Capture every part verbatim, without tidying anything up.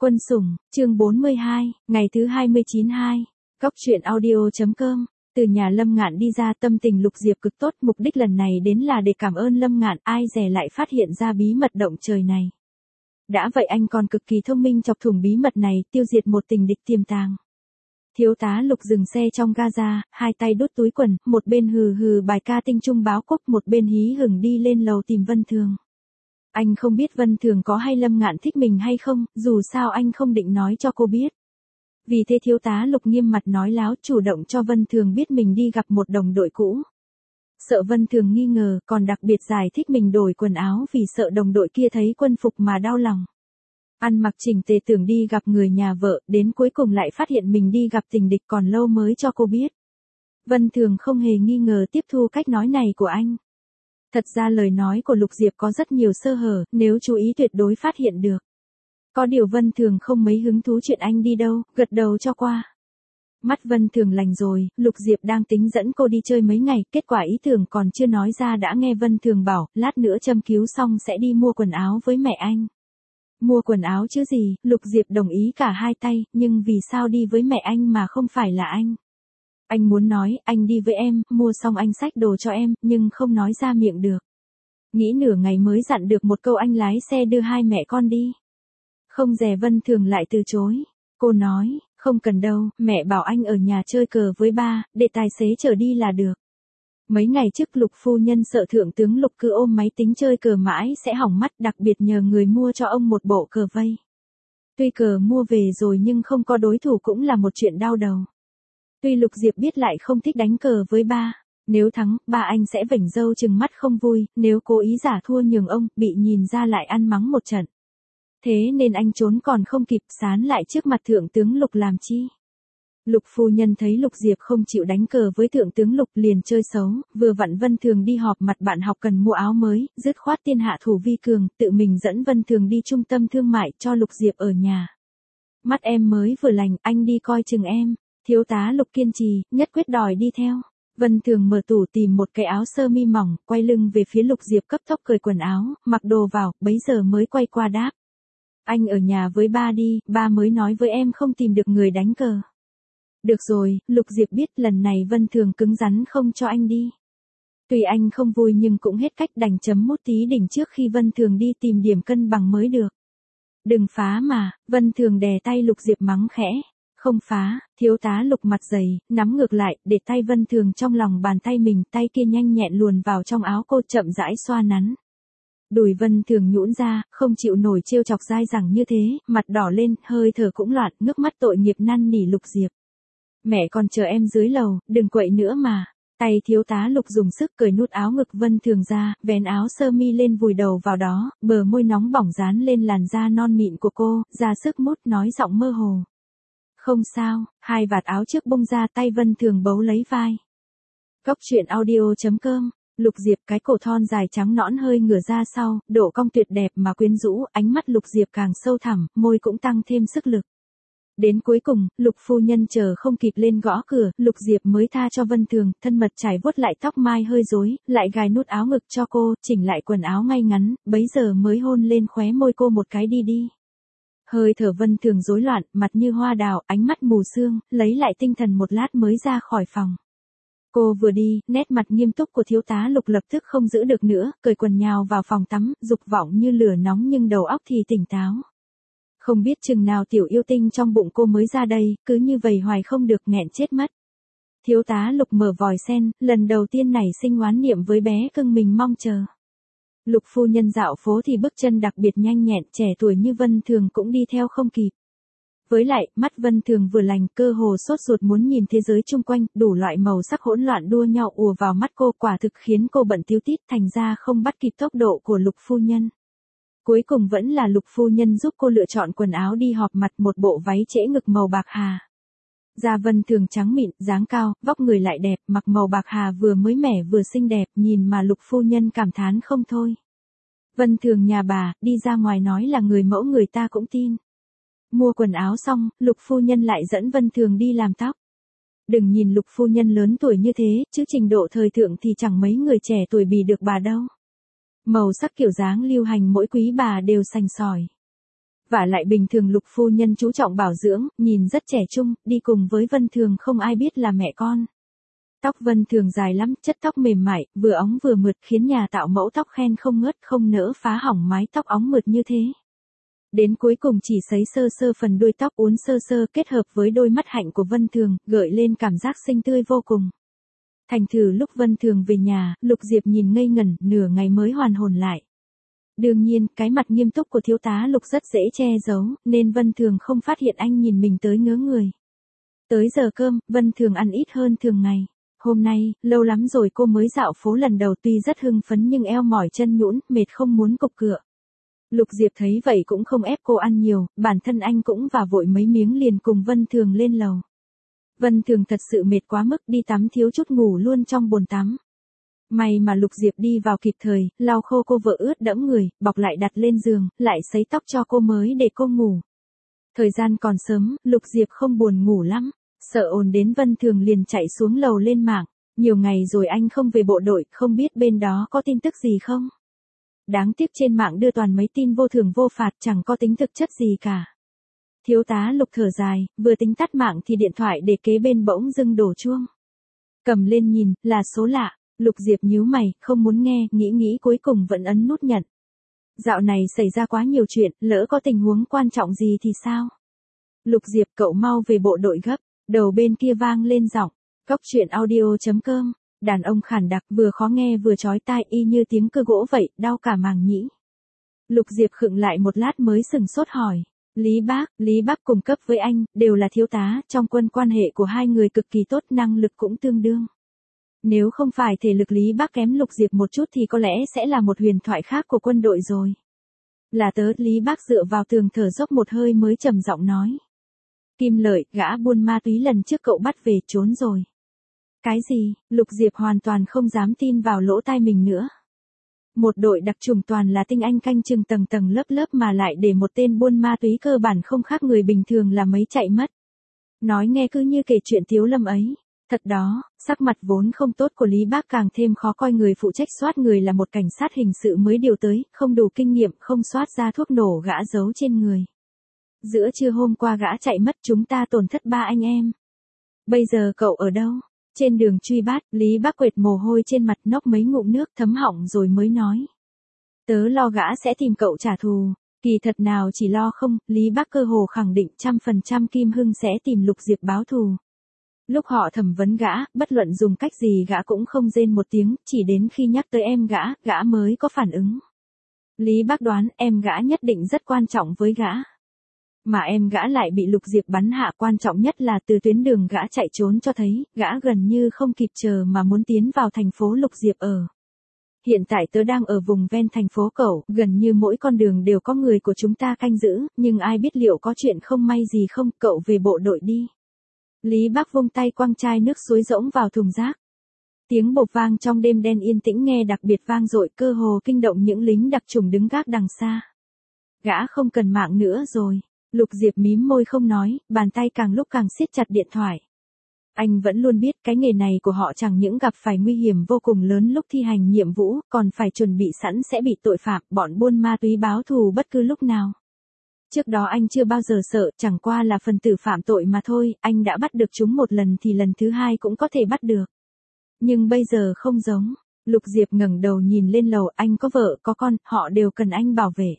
Quân sủng, chương bốn mươi hai, ngày thứ hai mươi chín hai. Góc truyện audio.com. Từ nhà Lâm Ngạn đi ra, tâm tình Lục Diệp cực tốt, mục đích lần này đến là để cảm ơn Lâm Ngạn, ai dè lại phát hiện ra bí mật động trời này. Đã vậy anh còn cực kỳ thông minh chọc thủng bí mật này, tiêu diệt một tình địch tiềm tàng. Thiếu tá Lục dừng xe trong Gaza, hai tay đút túi quần, một bên hừ hừ bài ca tinh trung báo quốc, một bên hí hửng đi lên lầu tìm Vân Thường. Anh không biết Vân Thường có hay Lâm Ngạn thích mình hay không, dù sao anh không định nói cho cô biết. Vì thế thiếu tá Lục nghiêm mặt nói láo, chủ động cho Vân Thường biết mình đi gặp một đồng đội cũ. Sợ Vân Thường nghi ngờ, còn đặc biệt giải thích mình đổi quần áo vì sợ đồng đội kia thấy quân phục mà đau lòng. Ăn mặc chỉnh tề tưởng đi gặp người nhà vợ, đến cuối cùng lại phát hiện mình đi gặp tình địch, còn lâu mới cho cô biết. Vân Thường không hề nghi ngờ tiếp thu cách nói này của anh. Thật ra lời nói của Lục Diệp có rất nhiều sơ hở, nếu chú ý tuyệt đối phát hiện được. Có điều Vân Thường không mấy hứng thú chuyện anh đi đâu, gật đầu cho qua. Mắt Vân Thường lành rồi, Lục Diệp đang tính dẫn cô đi chơi mấy ngày, kết quả ý tưởng còn chưa nói ra đã nghe Vân Thường bảo, lát nữa châm cứu xong sẽ đi mua quần áo với mẹ anh. Mua quần áo chứ gì, Lục Diệp đồng ý cả hai tay, nhưng vì sao đi với mẹ anh mà không phải là anh? Anh muốn nói, anh đi với em, mua xong anh xách đồ cho em, nhưng không nói ra miệng được. Nghĩ nửa ngày mới dặn được một câu anh lái xe đưa hai mẹ con đi. Không dè Vân Thường lại từ chối. Cô nói, không cần đâu, mẹ bảo anh ở nhà chơi cờ với ba, để tài xế chở đi là được. Mấy ngày trước Lục phu nhân sợ thượng tướng Lục cứ ôm máy tính chơi cờ mãi sẽ hỏng mắt, đặc biệt nhờ người mua cho ông một bộ cờ vây. Tuy cờ mua về rồi nhưng không có đối thủ cũng là một chuyện đau đầu. Tuy Lục Diệp biết lại không thích đánh cờ với ba, nếu thắng, ba anh sẽ vểnh râu trừng mắt không vui, nếu cố ý giả thua nhường ông, bị nhìn ra lại ăn mắng một trận. Thế nên anh trốn còn không kịp, sán lại trước mặt thượng tướng Lục làm chi. Lục phu nhân thấy Lục Diệp không chịu đánh cờ với thượng tướng Lục liền chơi xấu, vừa vặn Vân Thường đi họp mặt bạn học cần mua áo mới, dứt khoát tiên hạ thủ vi cường, tự mình dẫn Vân Thường đi trung tâm thương mại cho Lục Diệp ở nhà. Mắt em mới vừa lành, anh đi coi chừng em. Thiếu tá Lục kiên trì, nhất quyết đòi đi theo. Vân Thường mở tủ tìm một cái áo sơ mi mỏng, quay lưng về phía Lục Diệp cấp tốc cởi quần áo, mặc đồ vào, bấy giờ mới quay qua đáp. Anh ở nhà với ba đi, ba mới nói với em không tìm được người đánh cờ. Được rồi, Lục Diệp biết lần này Vân Thường cứng rắn không cho anh đi. Tuy anh không vui nhưng cũng hết cách đành chấm mút tí đỉnh trước khi Vân Thường đi tìm điểm cân bằng mới được. Đừng phá mà, Vân Thường đè tay Lục Diệp mắng khẽ. Không phá, thiếu tá Lục mặt dày, nắm ngược lại, để tay Vân Thường trong lòng bàn tay mình, tay kia nhanh nhẹn luồn vào trong áo cô chậm rãi xoa nắn. Đùi Vân Thường nhũn ra, không chịu nổi trêu chọc dai dẳng như thế, mặt đỏ lên, hơi thở cũng loạn, nước mắt tội nghiệp năn nỉ Lục Diệp. Mẹ còn chờ em dưới lầu, đừng quậy nữa mà. Tay thiếu tá Lục dùng sức cởi nút áo ngực Vân Thường ra, vén áo sơ mi lên vùi đầu vào đó, bờ môi nóng bỏng dán lên làn da non mịn của cô, ra sức mút nói giọng mơ hồ. Không sao, hai vạt áo trước bung ra, tay Vân Thường bấu lấy vai. Góc truyện audio.com. Lục Diệp cái cổ thon dài trắng nõn hơi ngửa ra sau, độ cong tuyệt đẹp mà quyến rũ, ánh mắt Lục Diệp càng sâu thẳm, môi cũng tăng thêm sức lực. Đến cuối cùng, Lục phu nhân chờ không kịp lên gõ cửa, Lục Diệp mới tha cho Vân Thường, thân mật trải vuốt lại tóc mai hơi rối, lại gài nút áo ngực cho cô, chỉnh lại quần áo ngay ngắn, bấy giờ mới hôn lên khóe môi cô một cái đi đi. Hơi thở Vân Thường rối loạn, mặt như hoa đào, ánh mắt mù sương, lấy lại tinh thần một lát mới ra khỏi phòng. Cô vừa đi, nét mặt nghiêm túc của thiếu tá Lục lập tức không giữ được nữa, cởi quần nhào vào phòng tắm, dục vọng như lửa nóng nhưng đầu óc thì tỉnh táo. Không biết chừng nào tiểu yêu tinh trong bụng cô mới ra đây, cứ như vậy hoài không được, nghẹn chết mất. Thiếu tá Lục mở vòi sen, lần đầu tiên nảy sinh oán niệm với bé cưng mình mong chờ. Lục phu nhân dạo phố thì bước chân đặc biệt nhanh nhẹn, trẻ tuổi như Vân Thường cũng đi theo không kịp. Với lại, mắt Vân Thường vừa lành, cơ hồ sốt ruột muốn nhìn thế giới chung quanh, đủ loại màu sắc hỗn loạn đua nhau ùa vào mắt cô, quả thực khiến cô bận tíu tít, thành ra không bắt kịp tốc độ của Lục phu nhân. Cuối cùng vẫn là Lục phu nhân giúp cô lựa chọn quần áo đi họp mặt, một bộ váy trễ ngực màu bạc hà. Da Vân Thường trắng mịn, dáng cao, vóc người lại đẹp, mặc màu bạc hà vừa mới mẻ vừa xinh đẹp, nhìn mà Lục phu nhân cảm thán không thôi. Vân Thường nhà bà, đi ra ngoài nói là người mẫu người ta cũng tin. Mua quần áo xong, Lục phu nhân lại dẫn Vân Thường đi làm tóc. Đừng nhìn Lục phu nhân lớn tuổi như thế, chứ trình độ thời thượng thì chẳng mấy người trẻ tuổi bì được bà đâu. Màu sắc kiểu dáng lưu hành mỗi quý bà đều sành sỏi. Vả lại bình thường Lục phu nhân chú trọng bảo dưỡng, nhìn rất trẻ trung, đi cùng với Vân Thường không ai biết là mẹ con. Tóc Vân Thường dài lắm, chất tóc mềm mại, vừa óng vừa mượt khiến nhà tạo mẫu tóc khen không ngớt, không nỡ phá hỏng mái tóc óng mượt như thế. Đến cuối cùng chỉ sấy sơ sơ phần đuôi tóc uốn sơ sơ kết hợp với đôi mắt hạnh của Vân Thường, gợi lên cảm giác xinh tươi vô cùng. Thành thử lúc Vân Thường về nhà, Lục Diệp nhìn ngây ngẩn, nửa ngày mới hoàn hồn lại. Đương nhiên, cái mặt nghiêm túc của thiếu tá Lục rất dễ che giấu, nên Vân Thường không phát hiện anh nhìn mình tới ngớ người. Tới giờ cơm, Vân Thường ăn ít hơn thường ngày. Hôm nay, lâu lắm rồi cô mới dạo phố lần đầu, tuy rất hưng phấn nhưng eo mỏi chân nhũn, mệt không muốn cục cựa. Lục Diệp thấy vậy cũng không ép cô ăn nhiều, bản thân anh cũng vào vội mấy miếng liền cùng Vân Thường lên lầu. Vân Thường thật sự mệt quá mức, đi tắm thiếu chút ngủ luôn trong bồn tắm. May mà Lục Diệp đi vào kịp thời, lau khô cô vợ ướt đẫm người, bọc lại đặt lên giường, lại sấy tóc cho cô mới để cô ngủ. Thời gian còn sớm, Lục Diệp không buồn ngủ lắm, sợ ồn đến Vân Thường liền chạy xuống lầu lên mạng. Nhiều ngày rồi anh không về bộ đội, không biết bên đó có tin tức gì không? Đáng tiếc trên mạng đưa toàn mấy tin vô thưởng vô phạt, chẳng có tính thực chất gì cả. Thiếu tá Lục thở dài, vừa tính tắt mạng thì điện thoại để kế bên bỗng dưng đổ chuông. Cầm lên nhìn, là số lạ. Lục Diệp nhíu mày, không muốn nghe, nghĩ nghĩ cuối cùng vẫn ấn nút nhận. Dạo này xảy ra quá nhiều chuyện, lỡ có tình huống quan trọng gì thì sao? Lục Diệp, cậu mau về bộ đội gấp. Đầu bên kia vang lên giọng. Cóc truyện audio chấm com. Đàn ông khản đặc, vừa khó nghe vừa chói tai, y như tiếng cưa gỗ vậy, đau cả màng nhĩ. Lục Diệp khựng lại một lát mới sừng sốt hỏi. Lý Bác, Lý Bác cùng cấp với anh, đều là thiếu tá, trong quân quan hệ của hai người cực kỳ tốt, năng lực cũng tương đương. Nếu không phải thể lực Lý Bác kém Lục Diệp một chút thì có lẽ sẽ là một huyền thoại khác của quân đội rồi. Là tớ, Lý Bác dựa vào tường thở dốc một hơi mới trầm giọng nói. Kim Lợi, gã buôn ma túy lần trước cậu bắt về trốn rồi. Cái gì? Lục Diệp hoàn toàn không dám tin vào lỗ tai mình nữa. Một đội đặc chủng toàn là tinh anh canh chừng tầng tầng lớp lớp mà lại để một tên buôn ma túy cơ bản không khác người bình thường là mấy chạy mất. Nói nghe cứ như kể chuyện Tiếu Lâm ấy. Thật đó, sắc mặt vốn không tốt của Lý Bác càng thêm khó coi, người phụ trách soát người là một cảnh sát hình sự mới điều tới, không đủ kinh nghiệm, không soát ra thuốc nổ gã giấu trên người. Giữa trưa hôm qua gã chạy mất, chúng ta tổn thất ba anh em. Bây giờ cậu ở đâu? Trên đường truy bắt, Lý Bác quệt mồ hôi trên mặt, nốc mấy ngụm nước thấm họng rồi mới nói. Tớ lo gã sẽ tìm cậu trả thù. Kỳ thật nào chỉ lo không, Lý Bác cơ hồ khẳng định trăm phần trăm Kim Hưng sẽ tìm Lục Diệp báo thù. Lúc họ thẩm vấn gã, bất luận dùng cách gì gã cũng không rên một tiếng, chỉ đến khi nhắc tới em gã, gã mới có phản ứng. Lý Bác đoán em gã nhất định rất quan trọng với gã. Mà em gã lại bị Lục Diệp bắn hạ, quan trọng nhất là từ tuyến đường gã chạy trốn cho thấy, gã gần như không kịp chờ mà muốn tiến vào thành phố Lục Diệp ở. Hiện tại tớ đang ở vùng ven thành phố cậu, gần như mỗi con đường đều có người của chúng ta canh giữ, nhưng ai biết liệu có chuyện không may gì không, cậu về bộ đội đi. Lý Bác vung tay quăng chai nước suối rỗng vào thùng rác. Tiếng bộp vang trong đêm đen yên tĩnh nghe đặc biệt vang dội, cơ hồ kinh động những lính đặc chủng đứng gác đằng xa. Gã không cần mạng nữa rồi. Lục Diệp mím môi không nói, bàn tay càng lúc càng siết chặt điện thoại. Anh vẫn luôn biết cái nghề này của họ chẳng những gặp phải nguy hiểm vô cùng lớn lúc thi hành nhiệm vụ, còn phải chuẩn bị sẵn sẽ bị tội phạm, bọn buôn ma túy báo thù bất cứ lúc nào. Trước đó anh chưa bao giờ sợ, chẳng qua là phần tử phạm tội mà thôi, anh đã bắt được chúng một lần thì lần thứ hai cũng có thể bắt được. Nhưng bây giờ không giống. Lục Diệp ngẩng đầu nhìn lên lầu, anh có vợ, có con, họ đều cần anh bảo vệ.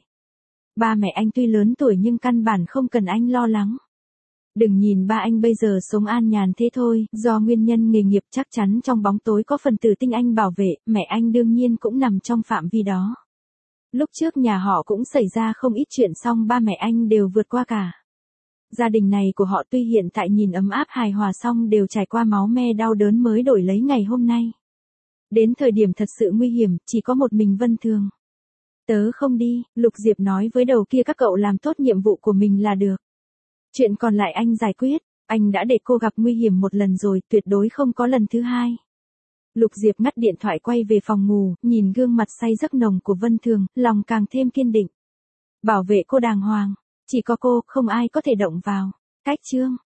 Ba mẹ anh tuy lớn tuổi nhưng căn bản không cần anh lo lắng. Đừng nhìn ba anh bây giờ sống an nhàn thế thôi, do nguyên nhân nghề nghiệp chắc chắn trong bóng tối có phần tử tinh anh bảo vệ, mẹ anh đương nhiên cũng nằm trong phạm vi đó. Lúc trước nhà họ cũng xảy ra không ít chuyện song ba mẹ anh đều vượt qua cả. Gia đình này của họ tuy hiện tại nhìn ấm áp hài hòa song đều trải qua máu me đau đớn mới đổi lấy ngày hôm nay. Đến thời điểm thật sự nguy hiểm, chỉ có một mình Vân Thường. Tớ không đi, Lục Diệp nói với đầu kia, các cậu làm tốt nhiệm vụ của mình là được. Chuyện còn lại anh giải quyết, anh đã để cô gặp nguy hiểm một lần rồi, tuyệt đối không có lần thứ hai. Lục Diệp ngắt điện thoại quay về phòng ngủ, nhìn gương mặt say giấc nồng của Vân Thường, lòng càng thêm kiên định. Bảo vệ cô đàng hoàng, chỉ có cô, không ai có thể động vào. Cách chương